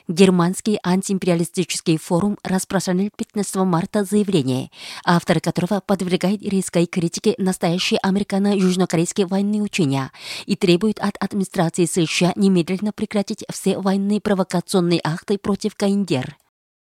Германский антиимпериалистический форум распространил 15 марта заявление, автор которого подвергает резкой критике настоящие американо-южнокорейские военные учения и требует от администрации США немедленно прекратить все военные провокационные акты против КНДР.